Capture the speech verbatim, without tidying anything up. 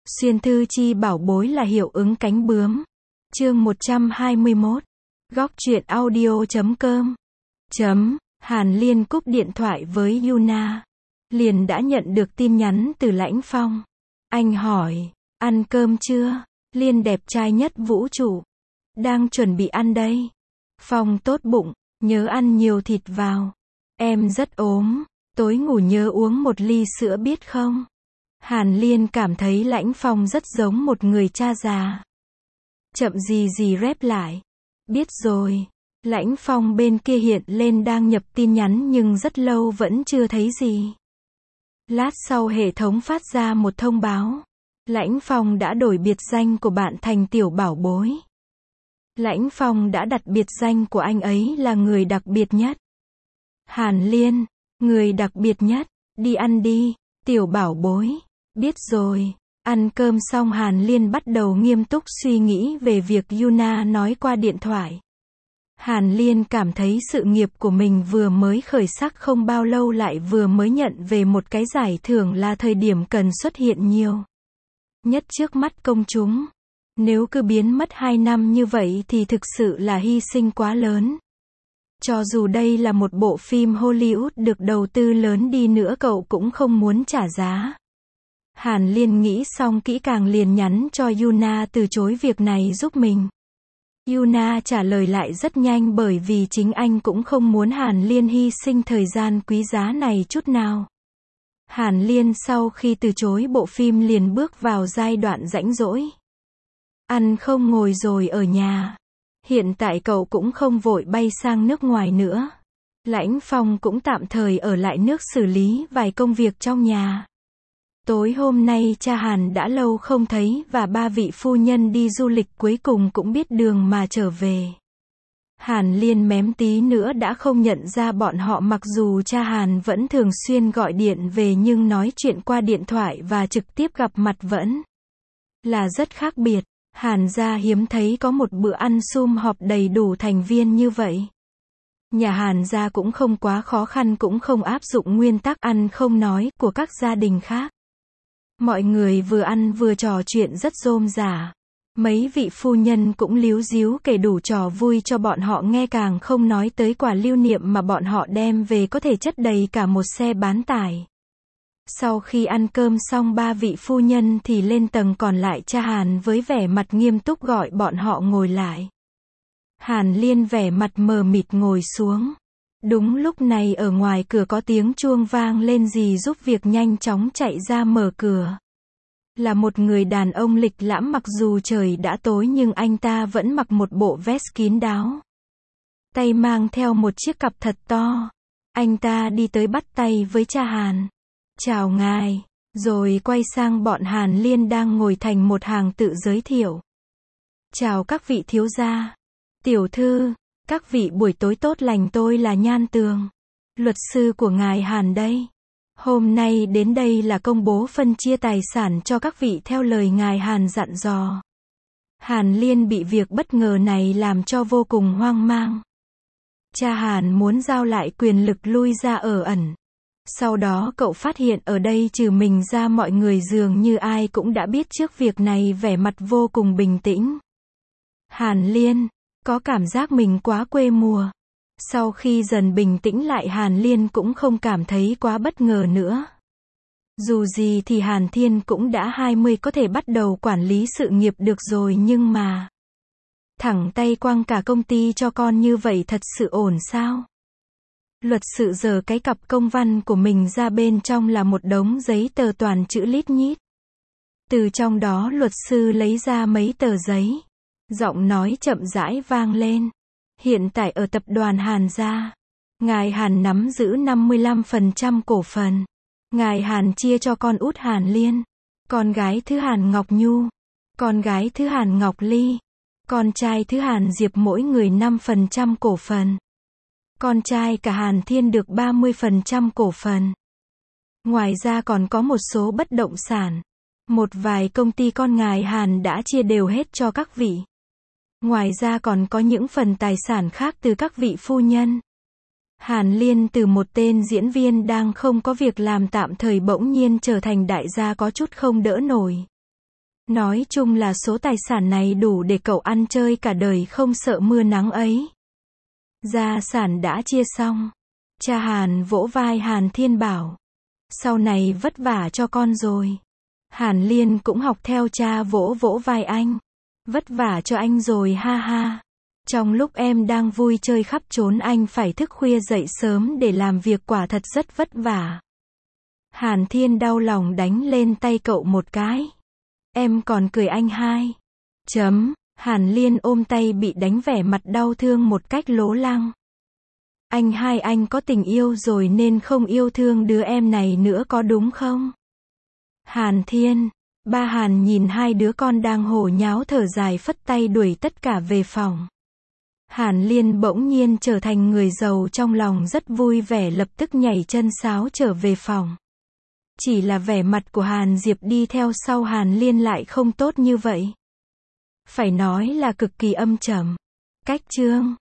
Xuyên thư chi bảo bối là hiệu ứng cánh bướm. Chương một trăm hai mươi mốt. Góc truyện audio chấm com. Chấm. Hàn Liên cúp điện thoại với Yuna. Liền đã nhận được tin nhắn từ Lãnh Phong. Anh hỏi, ăn cơm chưa? Liên đẹp trai nhất vũ trụ. Đang chuẩn bị ăn đây. Phong tốt bụng, nhớ ăn nhiều thịt vào. Em rất ốm, tối ngủ nhớ uống một ly sữa biết không? Hàn Liên cảm thấy Lãnh Phong rất giống một người cha già. Chậm gì gì rép lại. Biết rồi. Lãnh Phong bên kia hiện lên đang nhập tin nhắn nhưng rất lâu vẫn chưa thấy gì. Lát sau hệ thống phát ra một thông báo. Lãnh Phong đã đổi biệt danh của bạn thành Tiểu Bảo Bối. Lãnh Phong đã đặt biệt danh của anh ấy là người đặc biệt nhất. Hàn Liên, người đặc biệt nhất, đi ăn đi, Tiểu Bảo Bối. Biết rồi. Ăn cơm xong Hàn Liên bắt đầu nghiêm túc suy nghĩ về việc Yuna nói qua điện thoại. Hàn Liên cảm thấy sự nghiệp của mình vừa mới khởi sắc không bao lâu lại vừa mới nhận về một cái giải thưởng là thời điểm cần xuất hiện nhiều nhất trước mắt công chúng. Nếu cứ biến mất hai năm như vậy thì thực sự là hy sinh quá lớn. Cho dù đây là một bộ phim Hollywood được đầu tư lớn đi nữa cậu cũng không muốn trả giá. Hàn Liên nghĩ xong kỹ càng liền nhắn cho Yuna từ chối việc này giúp mình. Yuna trả lời lại rất nhanh bởi vì chính anh cũng không muốn Hàn Liên hy sinh thời gian quý giá này chút nào. Hàn Liên sau khi từ chối bộ phim liền bước vào giai đoạn rãnh rỗi. Ăn không ngồi rồi ở nhà. Hiện tại cậu cũng không vội bay sang nước ngoài nữa. Lãnh Phong cũng tạm thời ở lại nước xử lý vài công việc trong nhà. Tối hôm nay cha Hàn đã lâu không thấy và ba vị phu nhân đi du lịch cuối cùng cũng biết đường mà trở về. Hàn Liên mém tí nữa đã không nhận ra bọn họ mặc dù cha Hàn vẫn thường xuyên gọi điện về nhưng nói chuyện qua điện thoại và trực tiếp gặp mặt vẫn là rất khác biệt. Hàn gia hiếm thấy có một bữa ăn sum họp đầy đủ thành viên như vậy. Nhà Hàn gia cũng không quá khó khăn cũng không áp dụng nguyên tắc ăn không nói của các gia đình khác. Mọi người vừa ăn vừa trò chuyện rất rôm rả. Mấy vị phu nhân cũng líu díu kể đủ trò vui cho bọn họ nghe càng không nói tới quà lưu niệm mà bọn họ đem về có thể chất đầy cả một xe bán tải. Sau khi ăn cơm xong ba vị phu nhân thì lên tầng còn lại cha Hàn với vẻ mặt nghiêm túc gọi bọn họ ngồi lại. Hàn Liên vẻ mặt mờ mịt ngồi xuống. Đúng lúc này ở ngoài cửa có tiếng chuông vang lên dì giúp việc nhanh chóng chạy ra mở cửa. Là một người đàn ông lịch lãm mặc dù trời đã tối nhưng anh ta vẫn mặc một bộ vest kín đáo. Tay mang theo một chiếc cặp thật to. Anh ta đi tới bắt tay với cha Hàn. Chào ngài. Rồi quay sang bọn Hàn Liên đang ngồi thành một hàng tự giới thiệu. Chào các vị thiếu gia. Tiểu thư. Các vị buổi tối tốt lành, tôi là Nhan Tường. Luật sư của ngài Hàn đây. Hôm nay đến đây là công bố phân chia tài sản cho các vị theo lời ngài Hàn dặn dò. Hàn Liên bị việc bất ngờ này làm cho vô cùng hoang mang. Cha Hàn muốn giao lại quyền lực lui ra ở ẩn. Sau đó cậu phát hiện ở đây trừ mình ra mọi người dường như ai cũng đã biết trước việc này, vẻ mặt vô cùng bình tĩnh. Hàn Liên có cảm giác mình quá quê mùa. Sau khi dần bình tĩnh lại Hàn Liên cũng không cảm thấy quá bất ngờ nữa. Dù gì thì Hàn Thiên cũng đã hai mươi có thể bắt đầu quản lý sự nghiệp được rồi nhưng mà thẳng tay quăng cả công ty cho con như vậy thật sự ổn sao? Luật sự giở cái cặp công văn của mình ra, bên trong là một đống giấy tờ toàn chữ lít nhít. Từ trong đó luật sư lấy ra mấy tờ giấy. Giọng nói chậm rãi vang lên. Hiện tại ở tập đoàn Hàn gia, ngài Hàn nắm giữ năm mươi lăm phần trăm cổ phần. Ngài Hàn chia cho con út Hàn Liên, con gái thứ Hàn Ngọc Nhu, con gái thứ Hàn Ngọc Ly, con trai thứ Hàn Diệp mỗi người năm phần trăm cổ phần. Con trai cả Hàn Thiên được ba mươi phần trăm cổ phần. Ngoài ra còn có một số bất động sản. Một vài công ty con ngài Hàn đã chia đều hết cho các vị. Ngoài ra còn có những phần tài sản khác từ các vị phu nhân. Hàn Liên từ một tên diễn viên đang không có việc làm tạm thời bỗng nhiên trở thành đại gia có chút không đỡ nổi. Nói chung là số tài sản này đủ để cậu ăn chơi cả đời không sợ mưa nắng ấy. Gia sản đã chia xong. Cha Hàn vỗ vai Hàn Thiên bảo. Sau này vất vả cho con rồi. Hàn Liên cũng học theo cha vỗ vỗ vai anh. Vất vả cho anh rồi ha ha. Trong lúc em đang vui chơi khắp trốn anh phải thức khuya dậy sớm để làm việc quả thật rất vất vả. Hàn Thiên đau lòng đánh lên tay cậu một cái. Em còn cười anh hai. Chấm. Hàn Liên ôm tay bị đánh vẻ mặt đau thương một cách lố lăng. Anh hai anh có tình yêu rồi nên không yêu thương đứa em này nữa có đúng không? Hàn Thiên. Ba Hàn nhìn hai đứa con đang hổ nháo thở dài phất tay đuổi tất cả về phòng. Hàn Liên bỗng nhiên trở thành người giàu trong lòng rất vui vẻ lập tức nhảy chân sáo trở về phòng. Chỉ là vẻ mặt của Hàn Diệp đi theo sau Hàn Liên lại không tốt như vậy. Phải nói là cực kỳ âm trầm. Cách chương